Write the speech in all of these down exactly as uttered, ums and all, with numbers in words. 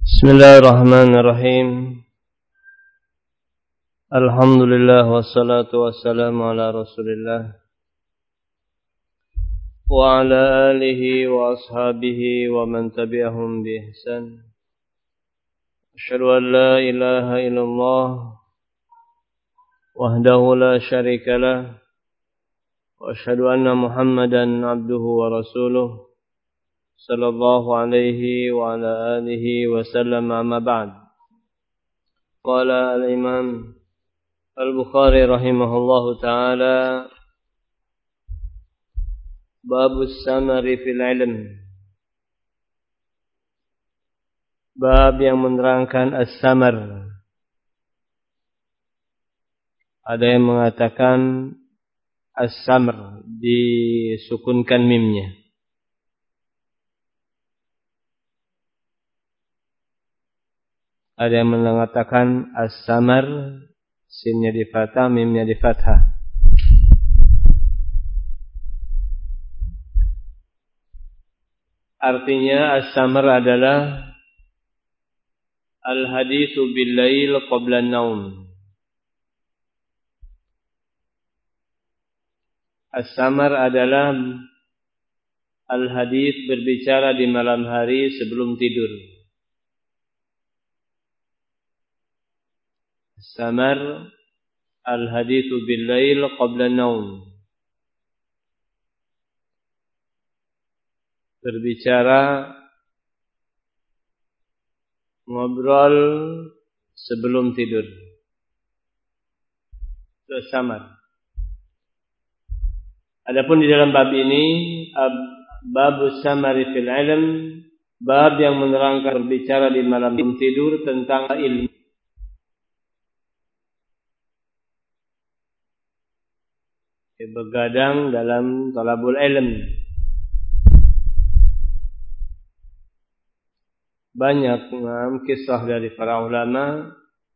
Bismillahirrahmanirrahim. Alhamdulillah wassalatu wassalamu ala Rasulillah wa ala alihi wa ashabihi wa man tabi'ahum bi ihsan. Asyhadu an la ilaha illallah wahdahu la syarika lah wa asyhadu anna Muhammadan abduhu wa rasuluh sallallahu alaihi wa ala alihi wa sallam, amma ba'd. Qala al-imam Al-Bukhari rahimahullahu ta'ala, babus samari fil ilm, bab yang menerangkan as-samar. Ada yang mengatakan as-samr, disukunkan mimnya. Ada yang mengatakan as-samar, sinnya di fathah, mimnya di fathah. Artinya as-samar adalah al-hadithu bil-lail qabla an-naum. As-samar adalah al-hadith, berbicara di malam hari sebelum tidur. As-samar al-hadithu bil-lail qabla an-naum, berbicara, ngobrol sebelum tidur. Itu as-samar. Adapun di dalam bab ini, babus samari fil ilm, bab yang menerangkan berbicara di malam tidur tentang ilmu. Begadang dalam talabul ilm. Banyak um, kisah dari para ulama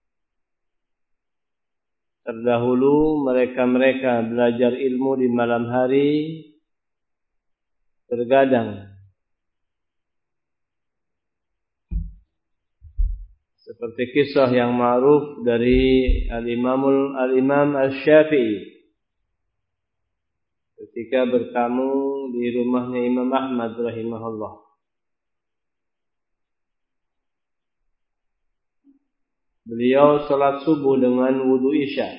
terdahulu, mereka-mereka belajar ilmu di malam hari bergadang. Seperti kisah yang ma'ruf dari Al-Imamul Al-Imam Asy-Syafi'i ketika bertamu di rumahnya Imam Ahmad rahimahullah. Beliau salat subuh dengan wudu isya.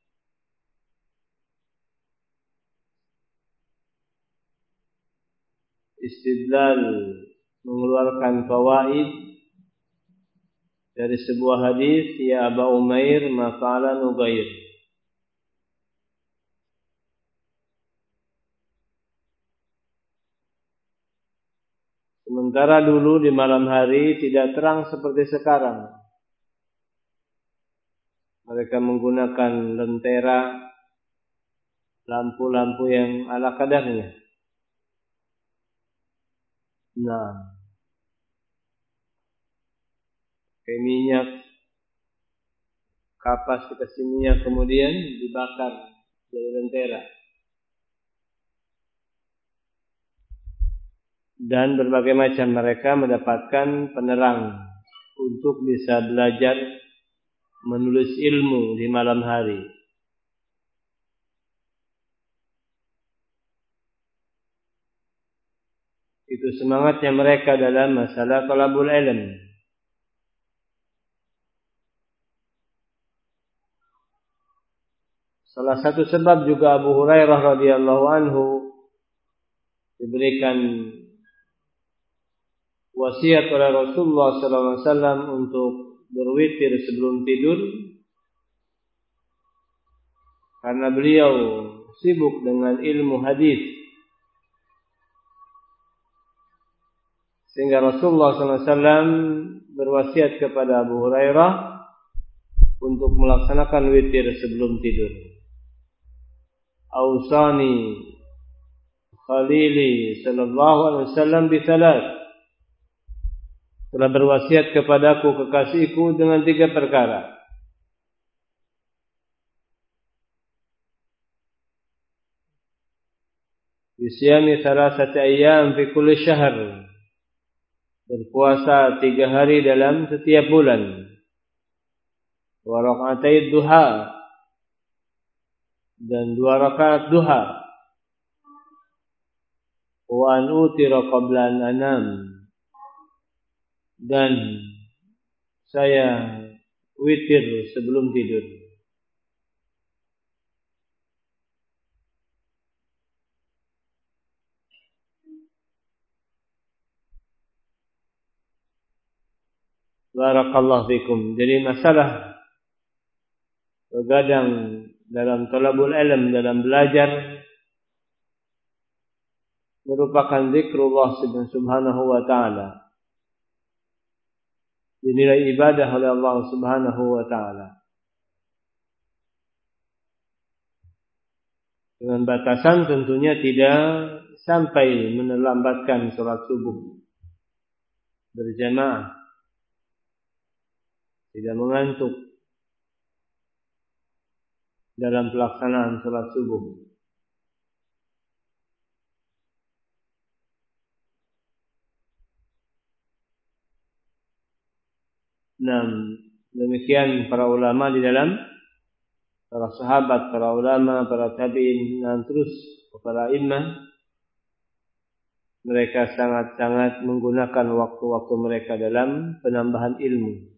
Istidlal, mengeluarkan fawaid dari sebuah hadis, ya Aba Umair ma fa'ala Nugair. Sementara dulu di malam hari tidak terang seperti sekarang. Mereka menggunakan lentera, lampu-lampu yang ala kadarnya. Nah, pakai minyak, kapas dikasih minyak, kemudian dibakar dari lentera. Dan berbagai macam mereka mendapatkan penerang untuk bisa belajar menulis ilmu di malam hari. Itu semangatnya mereka dalam masalah talabul ilm. Salah satu sebab juga Abu Hurairah radhiyallahu anhu diberikan wasiat oleh Rasulullah sallallahu alaihi wasallam untuk berwitir sebelum tidur, karena beliau sibuk dengan ilmu hadis, sehingga Rasulullah sallallahu alaihi wasallam berwasiat kepada Abu Hurairah untuk melaksanakan witir sebelum tidur. Ausani Khalili sallallahu alaihi wasallam bi thalath, telah berwasiat kepadaku kekasihku dengan tiga perkara. Bisyami thalathati ayyam fi kulli syahr, berpuasa tiga hari dalam setiap bulan, wa rakaatai duha, dan dua rakaat duha, wa an utira qabla an anam, dan saya witir sebelum tidur. Barakallahu fikum. Jadi masalah begadang dalam talabul ilm, dalam belajar, merupakan zikrullah subhanahu wa ta'ala, dinilai ibadah oleh Allah subhanahu wa ta'ala, dengan batasan tentunya tidak sampai menelambatkan sholat subuh berjamaah, tidak mengantuk dalam pelaksanaan sholat subuh. Nah, demikian para ulama di dalam, para sahabat, para ulama, para tabi'in, dan terus para imam, mereka sangat-sangat menggunakan waktu-waktu mereka dalam penambahan ilmu.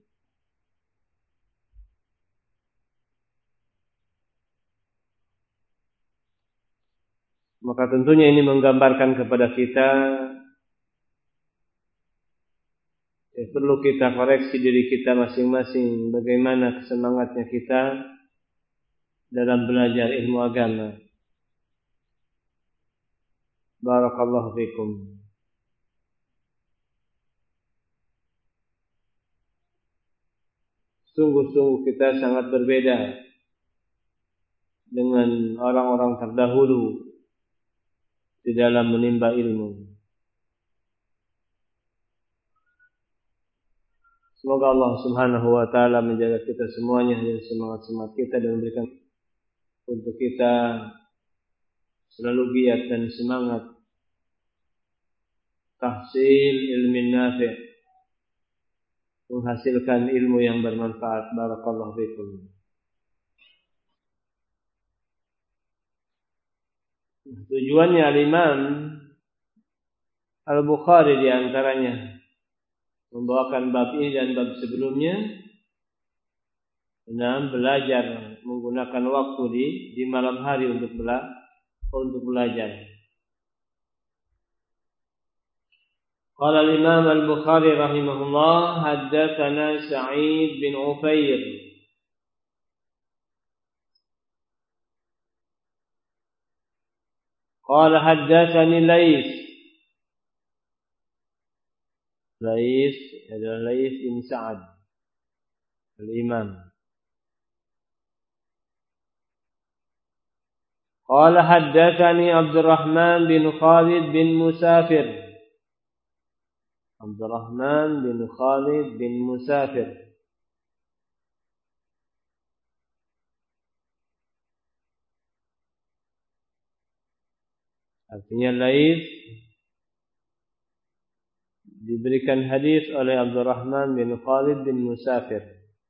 Maka tentunya ini menggambarkan kepada kita, ya, perlu kita koreksi diri kita masing-masing, bagaimana kesemangatnya kita dalam belajar ilmu agama. Barakallahu fikum. Sungguh-sungguh kita sangat berbeda dengan orang-orang terdahulu di dalam menimba ilmu. Semoga Allah subhanahu wa ta'ala menjaga kita semuanya dan semangat-semangat kita, dan memberikan untuk kita selalu giat dan semangat tahsil ilmin nafi', menghasilkan ilmu yang bermanfaat. Barakallahu fikum. Tujuannya Al-Imam Al-Bukhari di antaranya membawakan bab ini dan bab sebelumnya, enam, belajar menggunakan waktu di di malam hari untuk bela, untuk belajar. Qala al-Imam Al-Bukhari rahimahullah, haddatsana Sa'id bin Ufair qala haddatsani Laits. Laits adalah Laits bin Sa'ad al-Imam. Qala haddatsani Abdurrahman bin Khalid bin Musafir. Abdurrahman bin Khalid bin Musafir. Artinya Laits diberikan hadis oleh Abdurrahman bin Khalid bin Musafir.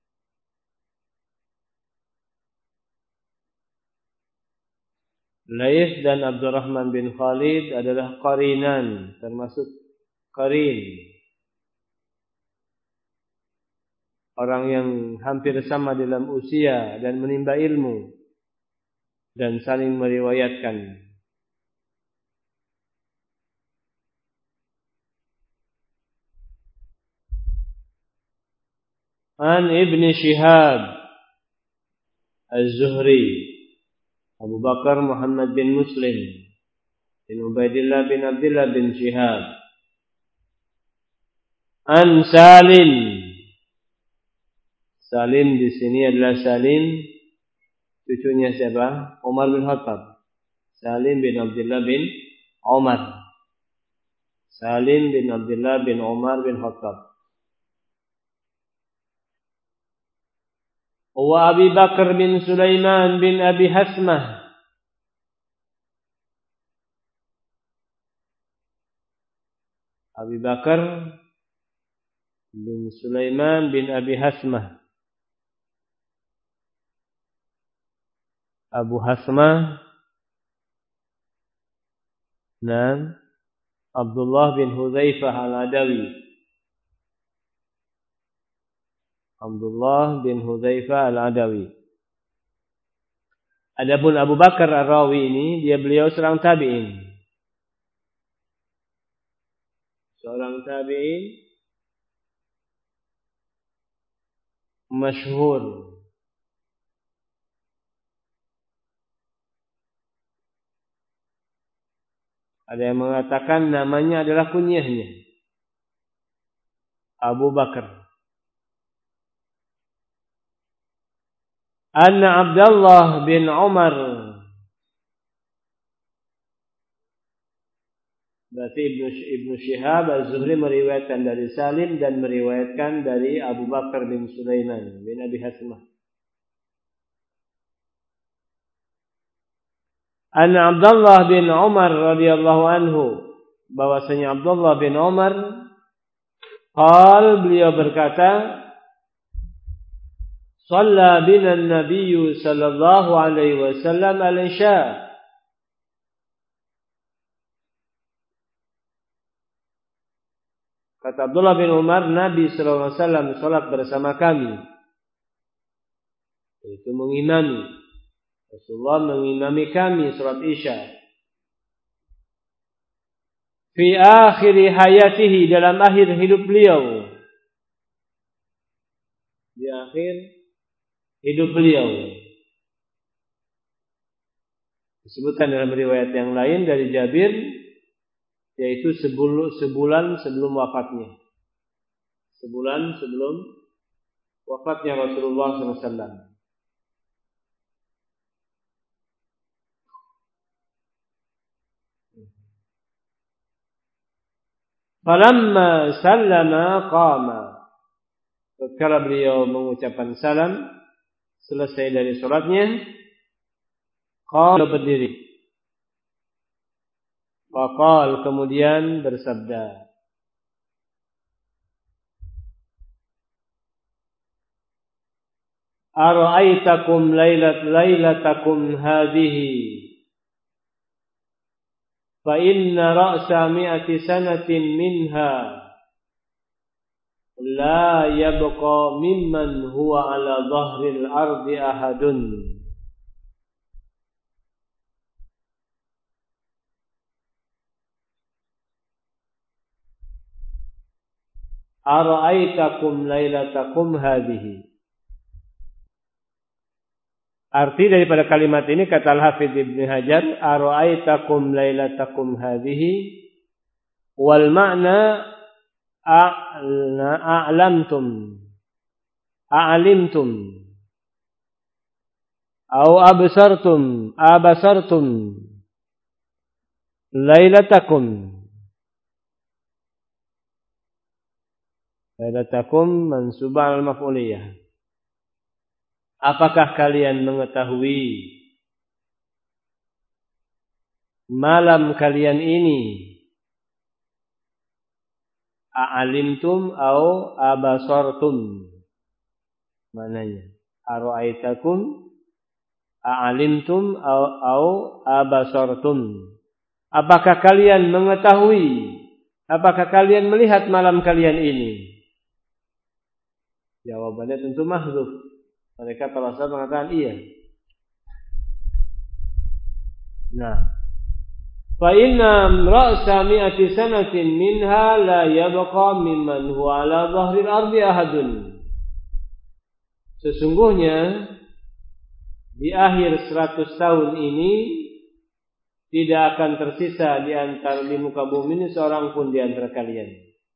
Laits dan Abdurrahman bin Khalid adalah qarinan, termasuk qarin, orang yang hampir sama dalam usia dan menimba ilmu dan saling meriwayatkan. An Ibn Shihab Az-Zuhri, Abu Bakar Muhammad bin Muslim bin Ubaidillah bin Abdullah bin Shihab. An Salim. Salim di sini adalah Salim cucunya siapa? Umar bin Khattab. Salim bin Abdullah bin Umar. Salim bin Abdullah bin Umar bin Khattab. Wa Abi Bakar bin Sulaiman bin Abi Hasmah. Abi Bakar bin Sulaiman bin Abi Hasmah. Abu Hasmah. Naam. Abdullah bin Hudzaifah al-Adawi. Abdullah bin Hudzaifah al-Adawi. Adapun Abu Bakar Ar-Rawi ini, dia beliau seorang tabi'in. Seorang tabi'in masyhur. Ada yang mengatakan namanya adalah kunyahnya Abu Bakar. Anna Abdullah bin Umar, berarti Ibnu Ibnu Syihab Az-Zuhri meriwayatkan dari Salim dan meriwayatkan dari Abu Bakar bin Sulaiman bin Abi Hasmah. Anna Abdullah bin Umar radhiyallahu anhu, bahwasanya Abdullah bin Umar qal, beliau berkata, shalla bina an-nabiy sallallahu alaihi wasallam al-isya. Kata Abdullah bin Umar, Nabi sallallahu alaihi wasallam salat bersama kami, yaitu mengimami. Rasulullah mengimami kami salat Isya. Fi akhir hayatihi, dalam akhir hidup beliau. Di akhir hidup beliau. Disebutkan dalam riwayat yang lain dari Jabir, yaitu sebulan sebelum wafatnya. Sebulan sebelum wafatnya Rasulullah sallallahu alaihi wasallam. Falamma sallama qama, tatkala beliau mengucapkan salam selesai dari salatnya, qala, berdiri. Faqal, kemudian bersabda, ara'aitakum lailat lailatakum hadhihi fa inna ra'sa mi'ati sanatin minha la yabqa mimman huwa ala dhahril ardi ahadun. Ara'aitakum lailatakum hadhihi. Arti daripada kalimat ini, kata Al-Hafidz Ibnu Hajar, ara'aitakum lailatakum hadhihi wal ma'na a'lamtum a'limtum au absartum abasartum lailatakum. Lailatakum mansubah al-maf'uliyah. Apakah kalian mengetahui malam kalian ini? A'alimtum au abasartum. Mananya? Ara'aitakum a'alimtum au, au abasartum. Apakah kalian mengetahui? Apakah kalian melihat malam kalian ini? Jawabannya tentu mahdzuf. Mereka terasa mengatakan iya. Nah, fa inna ra'sa mi'ati sanatin minha la yabqa mimman huwa ala dhahril ardi ahadun. Sesungguhnya di akhir seratus tahun ini tidak akan tersisa di antara di muka bumi ini seorang pun di antara kalian.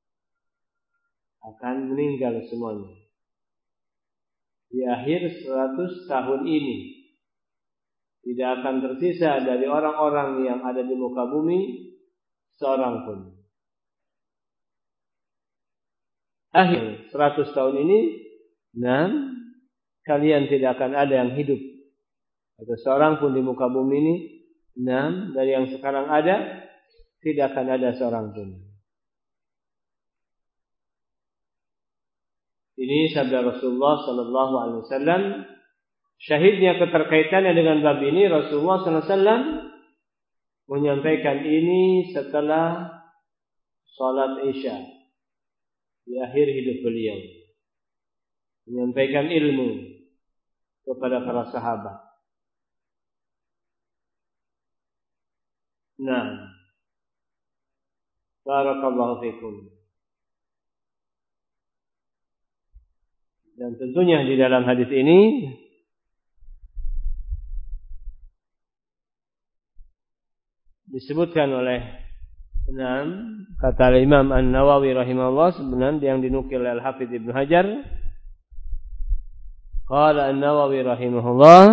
Akan meninggal semuanya. Di akhir seratus tahun ini tidak akan tersisa dari orang-orang yang ada di muka bumi seorang pun. Akhir seratus tahun ini, nah, kalian tidak akan ada yang hidup atau seorang pun di muka bumi ini, nah, dari yang sekarang ada tidak akan ada seorang pun. Ini sabda Rasulullah sallallahu alaihi wasallam. Syahidnya keterkaitannya dengan bab ini, Rasulullah sallallahu alaihi wasallam menyampaikan ini setelah salat Isya di akhir hidup beliau. Menyampaikan ilmu kepada para sahabat. Nah, barakallahu fikum. Dan tentunya di dalam hadis ini disebutkan oleh enam kata Imam An-Nawawi rahimahullah, sebenarnya yang dinukil oleh Al-Hafidz Ibnu Hajar. Qala An-Nawawi rahimahullah,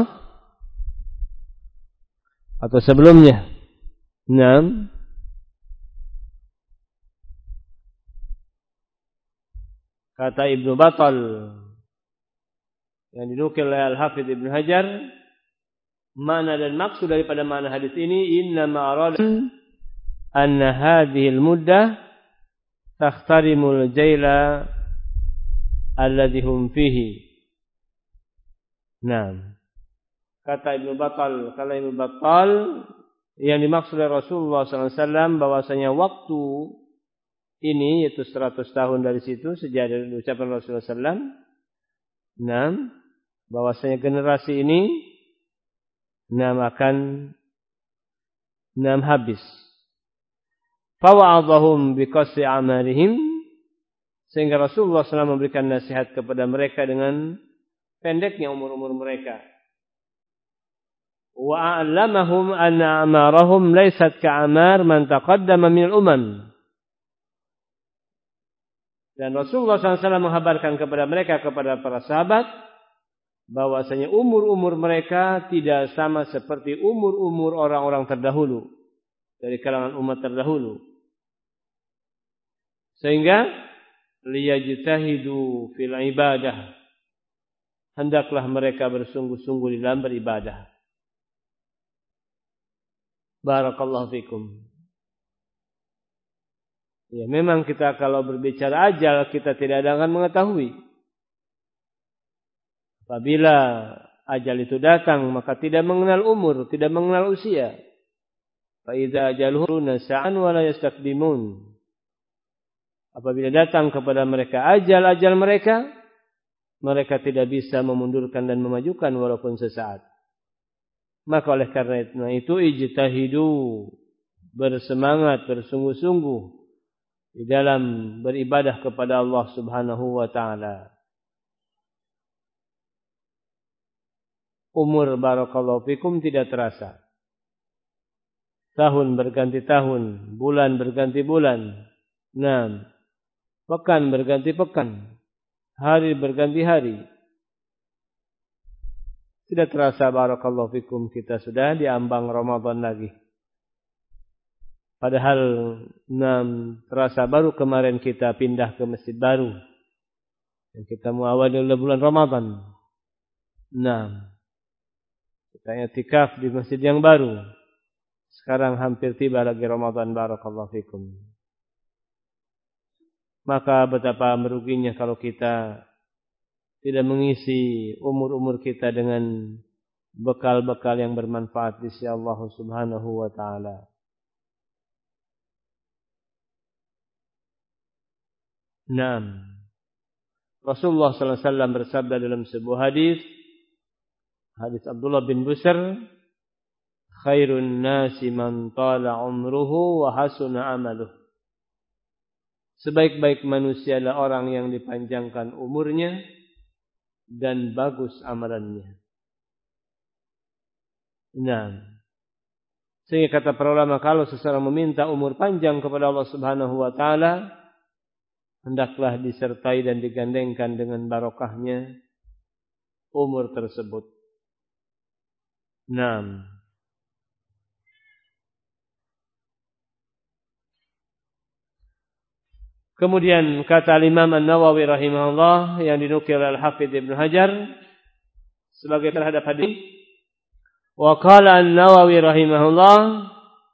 atau sebelumnya enam kata Ibnu Battal yang dinukil oleh Al-Hafidz Ibnu Hajar, makna dan maksud daripada makna hadis ini, inna ma'arada anna hadhihi al-muddah takhtarimul jaila alladhi hum fihi. Nah, kata Ibnu Battal, kata Ibnu Battal, yang dimaksud oleh Rasulullah sallallahu alaihi wasallam bahwasanya waktu ini, yaitu seratus tahun dari situ sejak dari ucapan Rasulullah sallallahu alaihi wasallam, nah, bahwasanya generasi ini Nam akan nam habis. Fawa'adhahum biqasri amalihim, sehingga Rasulullah sallallahu alaihi wasallam memberikan nasihat kepada mereka dengan pendeknya umur-umur mereka. Wa a'lamahum anna amarahum laysat ka'amar man taqaddama minal umam. Dan Rasulullah sallallahu alaihi wasallam menghabarkan kepada mereka, kepada para sahabat, bahwasanya umur-umur mereka tidak sama seperti umur-umur orang-orang terdahulu dari kalangan umat terdahulu. Sehingga liyajtahidu fil ibadah, hendaklah mereka bersungguh-sungguh di dalam beribadah. Barakallahu fikum. Ya, memang kita kalau berbicara ajal kita tidak akan mengetahui. Apabila ajal itu datang, maka tidak mengenal umur, tidak mengenal usia. Fa idza ajaluhum sa'an wa la yastaqdimun. Apabila datang kepada mereka ajal-ajal mereka, mereka tidak bisa memundurkan dan memajukan walaupun sesaat. Maka oleh karena itu ijtahidu, bersemangat, bersungguh-sungguh di dalam beribadah kepada Allah Subhanahu wa taala. Umur barakallahu fikum tidak terasa. Tahun berganti tahun, bulan berganti bulan. Nah, pekan berganti pekan, hari berganti hari. Tidak terasa barakallahu fikum kita sudah diambang Ramadan lagi. Padahal nah, terasa baru kemarin kita pindah ke masjid baru. Dan kita mengawali bulan Ramadan. Nah, kita i'tikaf di masjid yang baru. Sekarang hampir tiba lagi Ramadan, barakallahu fikum. Maka betapa meruginya kalau kita tidak mengisi umur-umur kita dengan bekal-bekal yang bermanfaat di sisi Allah Subhanahu wa taala. Naam. Rasulullah sallallahu alaihi wasallam bersabda dalam sebuah hadis, hadis Abdullah bin Busr, khairun nasi man tala umruhu wa hasuna amaluh. Sebaik-baik manusia adalah orang yang dipanjangkan umurnya dan bagus amalannya. Nah, sehingga kata para ulama, kalau seseorang meminta umur panjang kepada Allah Subhanahu wa taala, hendaklah disertai dan digandengkan dengan barokahnya umur tersebut. Nah, kemudian kata Imam An-Nawawi rahimahullah yang dinukil Al-Hafidz Ibnu Hajar sebagai terhadap hadis, wa qala An-Nawawi rahimahullah,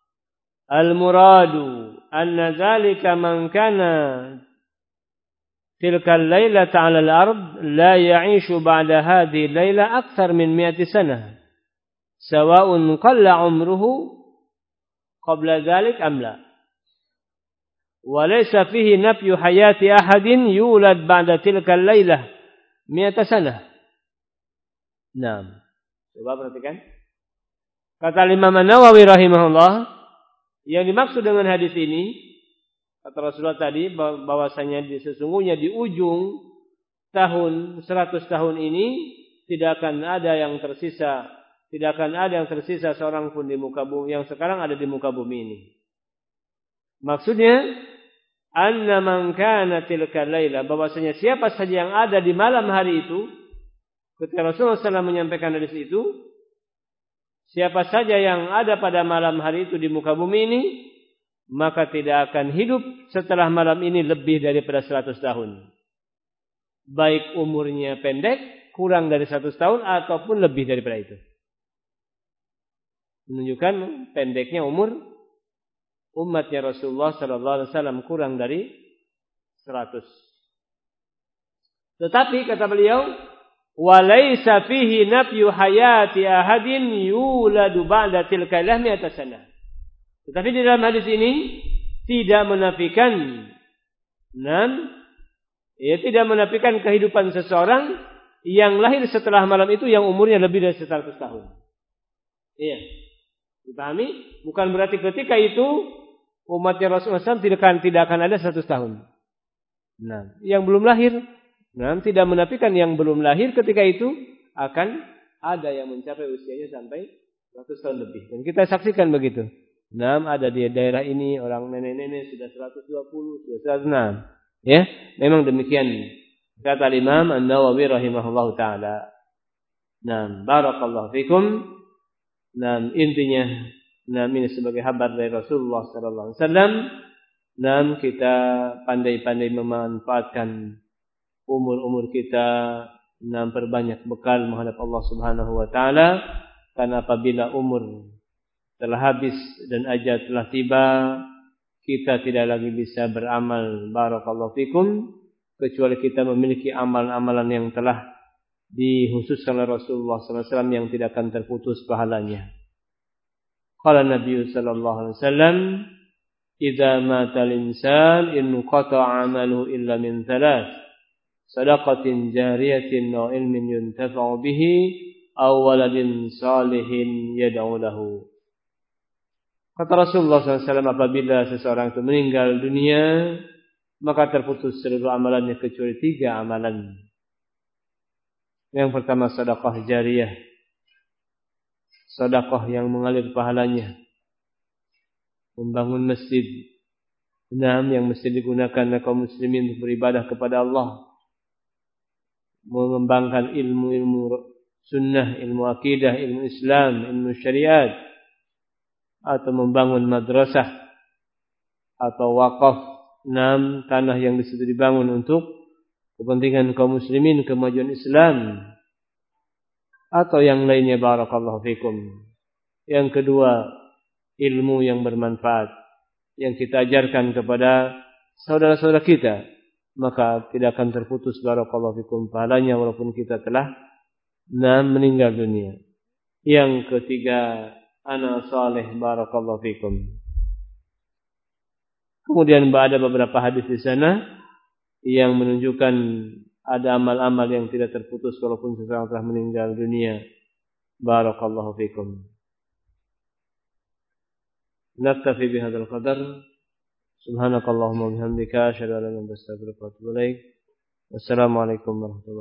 al-muradu anna dzalika man kana tilka al-lailata 'ala al-ard la ya'ishu ba'da hadhihi al-laila akthar min mi'ati sanah sawa'un qalla 'umruhu qabla dhalik am la wa laysa fihi nafyu hayati ahadin yulad ba'da tilka al-lailah mi'ata sanah. Naam. Coba perhatikan. Kata Imam An-Nawawi rahimahullah, yang dimaksud dengan hadis ini, kata Rasulullah tadi, bahwasanya sesungguhnya di ujung tahun seratus tahun ini tidak akan ada yang tersisa, tidak akan ada yang tersisa seorang pun di muka bumi yang sekarang ada di muka bumi ini. Maksudnya, anna man kana tilka laila, bahwasanya siapa saja yang ada di malam hari itu, ketika Rasulullah shallallahu alaihi wasallam menyampaikan hadis itu, siapa saja yang ada pada malam hari itu di muka bumi ini, maka tidak akan hidup setelah malam ini lebih daripada seratus tahun. Baik umurnya pendek, kurang dari seratus tahun, ataupun lebih daripada itu. Menunjukkan pendeknya umur umatnya Rasulullah sallallahu alaihi wasallam kurang dari seratus. Tetapi kata beliau, walaysa fihi nafyu hayati ahadin yuladu ba'da tilka mi'ata sanah. Tetapi di dalam hadis ini tidak menafikan nan ya tidak menafikan kehidupan seseorang yang lahir setelah malam itu yang umurnya lebih dari seratus tahun. Iya. Dipahami? Bukan berarti ketika itu umatnya Rasulullah shallallahu alaihi wasallam tidak akan tidak akan ada seratus tahun. Nah, yang belum lahir, nah, tidak menafikan yang belum lahir ketika itu akan ada yang mencapai usianya sampai seratus tahun lebih. Dan kita saksikan begitu. Nah, ada di daerah ini orang nenek-nenek sudah seratus dua puluh, sudah seratus enam. Ya, memang demikian kata Imam An-Nawawi rahimahullahu taala. Nah, barakallahu fikum. Nah, intinya, nah ini sebagai kabar dari Rasulullah sallallahu alaihi wasallam. Nah, kita pandai-pandai memanfaatkan umur-umur kita, nah perbanyak bekal menghadap Allah Subhanahu wa taala, karena apabila umur telah habis dan ajal telah tiba, kita tidak lagi bisa beramal barakallahu fikum kecuali kita memiliki amalan-amalan yang telah dikhususkan oleh Rasulullah sallallahu alaihi wasallam yang tidak akan terputus pahalanya. Qala Nabi sallallahu alaihi wasallam, "Idza mata al-insan inqata'a 'amaluhu illa min thalath, sadaqatin jariyatin wa ilmin yuntafa'u bihi aw waladin salihin yad'u lahu." Kata Rasulullah sallallahu alaihi wasallam, apabila seseorang itu meninggal dunia, maka terputus seluruh amalannya kecuali tiga amalan. Yang pertama sedekah jariyah, sedekah yang mengalir pahalanya, membangun masjid, enam yang mesti digunakan oleh kaum muslimin untuk beribadah kepada Allah, mengembangkan ilmu-ilmu sunnah, ilmu akidah, ilmu Islam, ilmu syariat, atau membangun madrasah atau wakaf, enam tanah yang disitu dibangun untuk kepentingan kaum muslimin, kemajuan Islam, atau yang lainnya barakallahu fikum. Yang kedua, ilmu yang bermanfaat yang kita ajarkan kepada saudara-saudara kita, maka tidak akan terputus barakallahu fikum pahalanya walaupun kita telah nah, meninggal dunia. Yang ketiga, ana saleh barakallahu fikum. Kemudian ada beberapa hadis di sana yang menunjukkan ada amal-amal yang tidak terputus walaupun seseorang telah meninggal dunia. Barakallahu fikum. Naktafi bihadzal qadar. Subhanakallahumma wa bihamdika asyhadu an la ilaha illa anta astaghfiruka wa atubu ilaik. Wassalamualaikum warahmatullahi wabarakatuh.